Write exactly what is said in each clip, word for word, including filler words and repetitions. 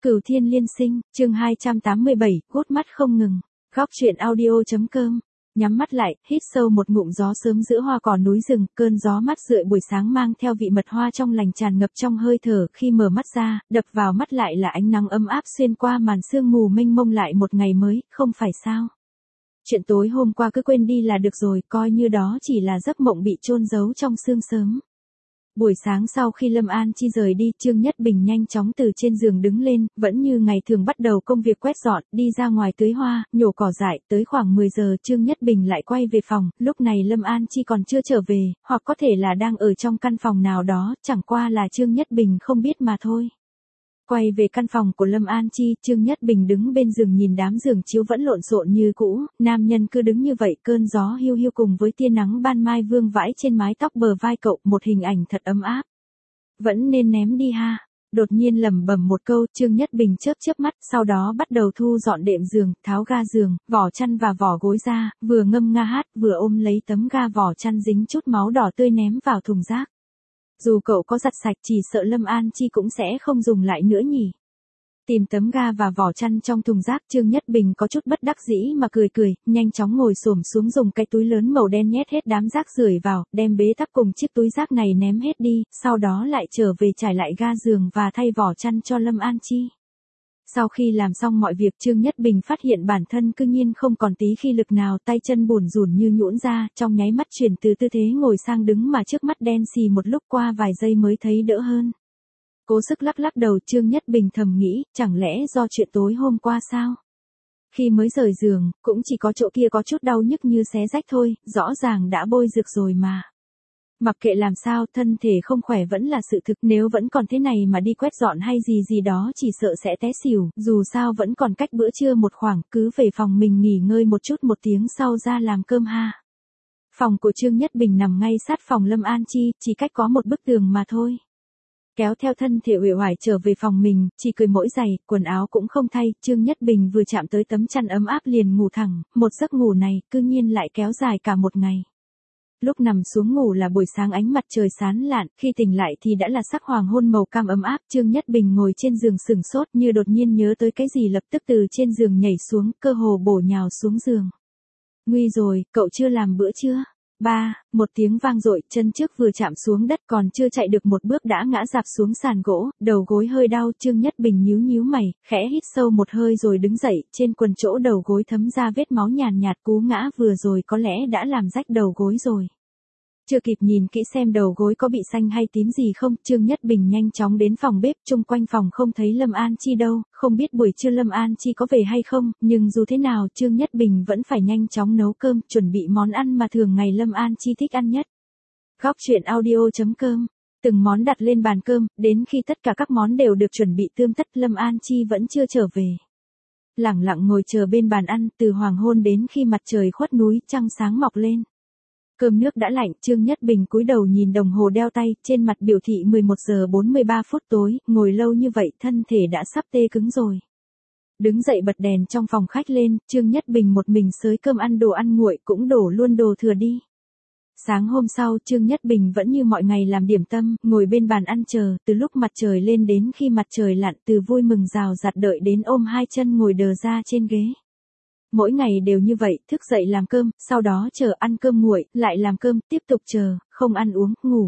Cửu Thiên Liên Sinh, chương hai trăm tám mươi bảy, gút mắt không ngừng. Góc truyện audio.com. Nhắm mắt lại, hít sâu một ngụm gió sớm giữa hoa cỏ núi rừng, cơn gió mát rượi buổi sáng mang theo vị mật hoa trong lành tràn ngập trong hơi thở. Khi mở mắt ra, đập vào mắt lại là ánh nắng ấm áp xuyên qua màn sương mù mênh mông, lại một ngày mới, không phải sao? Chuyện tối hôm qua cứ quên đi là được rồi, coi như đó chỉ là giấc mộng bị chôn giấu trong sương sớm. Buổi sáng sau khi Lâm An Chi rời đi, Trương Nhất Bình nhanh chóng từ trên giường đứng lên, vẫn như ngày thường bắt đầu công việc quét dọn, đi ra ngoài tưới hoa, nhổ cỏ dại. Tới khoảng mười giờ Trương Nhất Bình lại quay về phòng, lúc này Lâm An Chi còn chưa trở về, hoặc có thể là đang ở trong căn phòng nào đó, chẳng qua là Trương Nhất Bình không biết mà thôi. Quay về căn phòng của Lâm An Chi, Trương Nhất Bình đứng bên giường nhìn đám giường chiếu vẫn lộn xộn như cũ, nam nhân cứ đứng như vậy, cơn gió hiu hiu cùng với tia nắng ban mai vương vãi trên mái tóc bờ vai cậu, một hình ảnh thật ấm áp. Vẫn nên ném đi ha. Đột nhiên lẩm bẩm một câu, Trương Nhất Bình chớp chớp mắt, sau đó bắt đầu thu dọn đệm giường, tháo ga giường, vỏ chăn và vỏ gối ra, vừa ngâm nga hát, vừa ôm lấy tấm ga vỏ chăn dính chút máu đỏ tươi ném vào thùng rác. Dù cậu có giặt sạch chỉ sợ Lâm An Chi cũng sẽ không dùng lại nữa nhỉ. Tìm tấm ga và vỏ chăn trong thùng rác, Trương Nhất Bình có chút bất đắc dĩ mà cười cười, nhanh chóng ngồi xổm xuống dùng cái túi lớn màu đen nhét hết đám rác rưởi vào, đem bế tắc cùng chiếc túi rác này ném hết đi, sau đó lại trở về trải lại ga giường và thay vỏ chăn cho Lâm An Chi. Sau khi làm xong mọi việc, Trương Nhất Bình phát hiện bản thân cư nhiên không còn tí khí lực nào, tay chân bủn rủn như nhũn ra, trong nháy mắt chuyển từ tư thế ngồi sang đứng mà trước mắt đen xì một lúc, qua vài giây mới thấy đỡ hơn. Cố sức lắc lắc đầu, Trương Nhất Bình thầm nghĩ, chẳng lẽ do chuyện tối hôm qua sao? Khi mới rời giường, cũng chỉ có chỗ kia có chút đau nhức như xé rách thôi, rõ ràng đã bôi rực rồi mà. Mặc kệ làm sao, thân thể không khỏe vẫn là sự thực, nếu vẫn còn thế này mà đi quét dọn hay gì gì đó chỉ sợ sẽ té xỉu, dù sao vẫn còn cách bữa trưa một khoảng, cứ về phòng mình nghỉ ngơi một chút, một tiếng sau ra làm cơm ha. Phòng của Trương Nhất Bình nằm ngay sát phòng Lâm An Chi, chỉ cách có một bức tường mà thôi. Kéo theo thân thể uể oải trở về phòng mình, chỉ cười mỗi giày, quần áo cũng không thay, Trương Nhất Bình vừa chạm tới tấm chăn ấm áp liền ngủ thẳng, một giấc ngủ này, cư nhiên lại kéo dài cả một ngày. Lúc nằm xuống ngủ là buổi sáng, ánh mặt trời sáng lạn, khi tỉnh lại thì đã là sắc hoàng hôn màu cam ấm áp. Trương Nhất Bình ngồi trên giường sửng sốt, như đột nhiên nhớ tới cái gì lập tức từ trên giường nhảy xuống, cơ hồ bổ nhào xuống giường. Nguy rồi, cậu chưa làm bữa trưa. Ba, một tiếng vang dội, chân trước vừa chạm xuống đất còn chưa chạy được một bước đã ngã rạp xuống sàn gỗ, đầu gối hơi đau. Trương Nhất Bình nhíu nhíu mày, khẽ hít sâu một hơi rồi đứng dậy, trên quần chỗ đầu gối thấm ra vết máu nhàn nhạt, cú ngã vừa rồi có lẽ đã làm rách đầu gối rồi. Chưa kịp nhìn kỹ xem đầu gối có bị xanh hay tím gì không, Trương Nhất Bình nhanh chóng đến phòng bếp, chung quanh phòng không thấy Lâm An Chi đâu, không biết buổi trưa Lâm An Chi có về hay không, nhưng dù thế nào Trương Nhất Bình vẫn phải nhanh chóng nấu cơm, chuẩn bị món ăn mà thường ngày Lâm An Chi thích ăn nhất. Góc truyện audio.com. Từng món đặt lên bàn cơm, đến khi tất cả các món đều được chuẩn bị tươm tất, Lâm An Chi vẫn chưa trở về. Lẳng lặng ngồi chờ bên bàn ăn, từ hoàng hôn đến khi mặt trời khuất núi, trăng sáng mọc lên. Cơm nước đã lạnh, Trương Nhất Bình cúi đầu nhìn đồng hồ đeo tay, trên mặt biểu thị mười một giờ bốn mươi ba phút tối, ngồi lâu như vậy thân thể đã sắp tê cứng rồi. Đứng dậy bật đèn trong phòng khách lên, Trương Nhất Bình một mình xới cơm ăn, đồ ăn nguội cũng đổ luôn đồ thừa đi. Sáng hôm sau, Trương Nhất Bình vẫn như mọi ngày làm điểm tâm, ngồi bên bàn ăn chờ, từ lúc mặt trời lên đến khi mặt trời lặn, từ vui mừng rào rạt đợi đến ôm hai chân ngồi đờ ra trên ghế. Mỗi ngày đều như vậy, thức dậy làm cơm, sau đó chờ ăn cơm nguội, lại làm cơm, tiếp tục chờ, không ăn uống, ngủ.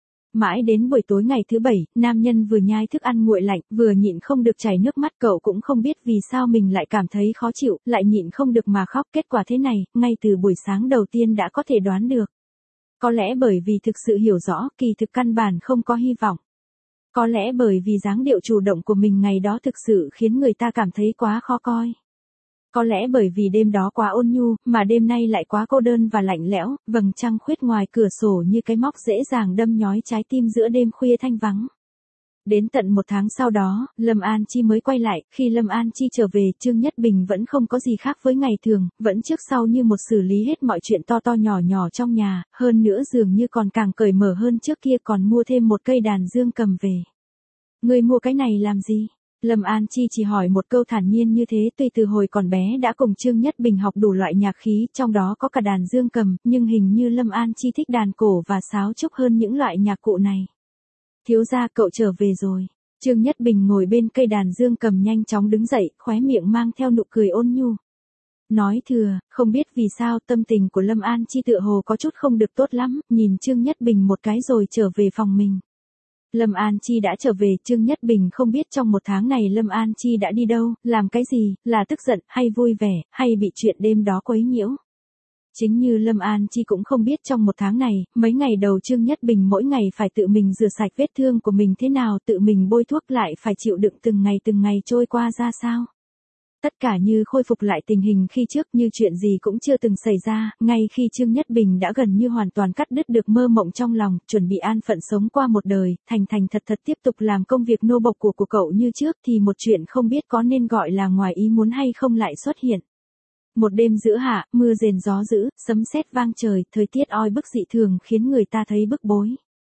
Mãi đến buổi tối ngày thứ bảy, nam nhân vừa nhai thức ăn nguội lạnh, vừa nhịn không được chảy nước mắt, cậu cũng không biết vì sao mình lại cảm thấy khó chịu, lại nhịn không được mà khóc. Kết quả thế này, ngay từ buổi sáng đầu tiên đã có thể đoán được. Có lẽ bởi vì thực sự hiểu rõ, kỳ thực căn bản không có hy vọng. Có lẽ bởi vì dáng điệu chủ động của mình ngày đó thực sự khiến người ta cảm thấy quá khó coi. Có lẽ bởi vì đêm đó quá ôn nhu, mà đêm nay lại quá cô đơn và lạnh lẽo, vầng trăng khuyết ngoài cửa sổ như cái móc dễ dàng đâm nhói trái tim giữa đêm khuya thanh vắng. Đến tận một tháng sau đó, Lâm An Chi mới quay lại, khi Lâm An Chi trở về, Trương Nhất Bình vẫn không có gì khác với ngày thường, vẫn trước sau như một xử lý hết mọi chuyện to to nhỏ nhỏ trong nhà, hơn nữa dường như còn càng cởi mở hơn trước kia, còn mua thêm một cây đàn dương cầm về. Người mua cái này làm gì? Lâm An Chi chỉ hỏi một câu thản nhiên như thế, tuy từ hồi còn bé đã cùng Trương Nhất Bình học đủ loại nhạc khí, trong đó có cả đàn dương cầm, nhưng hình như Lâm An Chi thích đàn cổ và sáo trúc hơn những loại nhạc cụ này. Thiếu gia, cậu trở về rồi. Trương Nhất Bình ngồi bên cây đàn dương cầm nhanh chóng đứng dậy, khóe miệng mang theo nụ cười ôn nhu. Nói thừa, không biết vì sao tâm tình của Lâm An Chi tựa hồ có chút không được tốt lắm, nhìn Trương Nhất Bình một cái rồi trở về phòng mình. Lâm An Chi đã trở về, Trương Nhất Bình không biết trong một tháng này Lâm An Chi đã đi đâu, làm cái gì, là tức giận, hay vui vẻ, hay bị chuyện đêm đó quấy nhiễu. Chính như Lâm An Chi cũng không biết trong một tháng này, mấy ngày đầu Trương Nhất Bình mỗi ngày phải tự mình rửa sạch vết thương của mình thế nào, tự mình bôi thuốc lại phải chịu đựng từng ngày từng ngày trôi qua ra sao. Tất cả như khôi phục lại tình hình khi trước, như chuyện gì cũng chưa từng xảy ra, ngay khi Trương Nhất Bình đã gần như hoàn toàn cắt đứt được mơ mộng trong lòng, chuẩn bị an phận sống qua một đời, thành thành thật thật tiếp tục làm công việc nô bộc của của cậu như trước, thì một chuyện không biết có nên gọi là ngoài ý muốn hay không lại xuất hiện. Một đêm giữa hạ, mưa rền gió dữ, sấm sét vang trời, thời tiết oi bức dị thường khiến người ta thấy bức bối.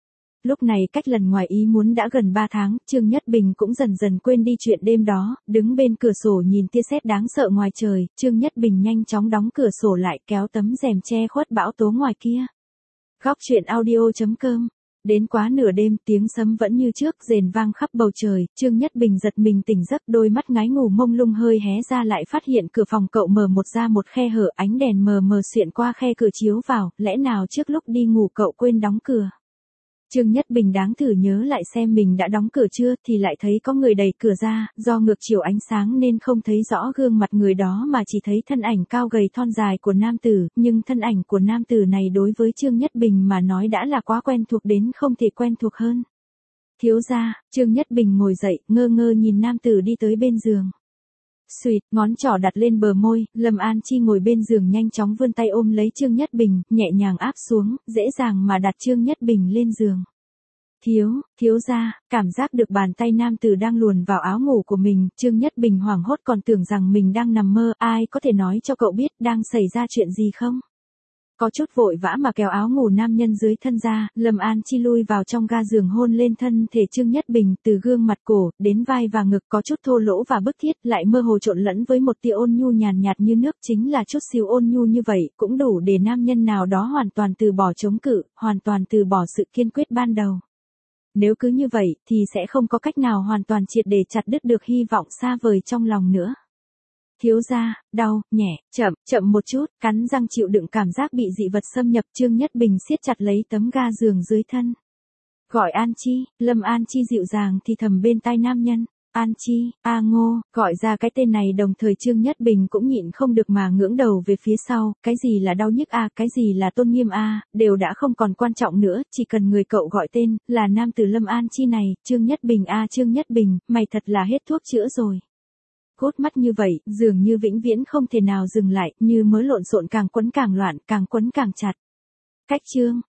Lúc này cách lần ngoài ý muốn đã gần ba tháng, Trương Nhất Bình cũng dần dần quên đi chuyện đêm đó, đứng bên cửa sổ nhìn tia sét đáng sợ ngoài trời, Trương Nhất Bình nhanh chóng đóng cửa sổ lại, kéo tấm rèm che khuất bão tố ngoài kia. Góc truyện audio chấm com. Đến quá nửa đêm, tiếng sấm vẫn như trước rền vang khắp bầu trời, Trương Nhất Bình giật mình tỉnh giấc, đôi mắt ngái ngủ mông lung hơi hé ra lại phát hiện cửa phòng cậu mở một ra một khe hở, ánh đèn mờ mờ xuyện qua khe cửa chiếu vào, lẽ nào trước lúc đi ngủ cậu quên đóng cửa. Trương Nhất Bình đáng thử nhớ lại xem mình đã đóng cửa chưa, thì lại thấy có người đẩy cửa ra, do ngược chiều ánh sáng nên không thấy rõ gương mặt người đó mà chỉ thấy thân ảnh cao gầy thon dài của nam tử, nhưng thân ảnh của nam tử này đối với Trương Nhất Bình mà nói đã là quá quen thuộc đến không thể quen thuộc hơn. Thiếu gia, Trương Nhất Bình ngồi dậy, ngơ ngơ nhìn nam tử đi tới bên giường. Xuyệt, ngón trỏ đặt lên bờ môi, Lâm An Chi ngồi bên giường nhanh chóng vươn tay ôm lấy Trương Nhất Bình, nhẹ nhàng áp xuống, dễ dàng mà đặt Trương Nhất Bình lên giường. Thiếu, thiếu gia, cảm giác được bàn tay nam tử đang luồn vào áo ngủ của mình, Trương Nhất Bình hoảng hốt còn tưởng rằng mình đang nằm mơ, ai có thể nói cho cậu biết đang xảy ra chuyện gì không? Có chút vội vã mà kéo áo ngủ nam nhân dưới thân ra, Lâm An Chi lui vào trong ga giường hôn lên thân thể Trương Nhất Bình, từ gương mặt cổ, đến vai và ngực có chút thô lỗ và bức thiết, lại mơ hồ trộn lẫn với một tia ôn nhu nhàn nhạt như nước, chính là chút xíu ôn nhu như vậy, cũng đủ để nam nhân nào đó hoàn toàn từ bỏ chống cự, hoàn toàn từ bỏ sự kiên quyết ban đầu. Nếu cứ như vậy, thì sẽ không có cách nào hoàn toàn triệt để chặt đứt được hy vọng xa vời trong lòng nữa. Thiếu gia, đau, nhẹ, chậm, chậm một chút, cắn răng chịu đựng cảm giác bị dị vật xâm nhập, Trương Nhất Bình siết chặt lấy tấm ga giường dưới thân. Gọi An Chi, Lâm An Chi dịu dàng thì thầm bên tai nam nhân. An Chi, A Ngô, gọi ra cái tên này đồng thời Trương Nhất Bình cũng nhịn không được mà ngưỡng đầu về phía sau, cái gì là đau nhức a, cái gì là tôn nghiêm a, đều đã không còn quan trọng nữa, chỉ cần người cậu gọi tên, là nam tử Lâm An Chi này, Trương Nhất Bình a Trương Nhất Bình, mày thật là hết thuốc chữa rồi. Cốt mắt như vậy, dường như vĩnh viễn không thể nào dừng lại, như mớ lộn xộn càng quấn càng loạn, càng quấn càng chặt. Cách Trương,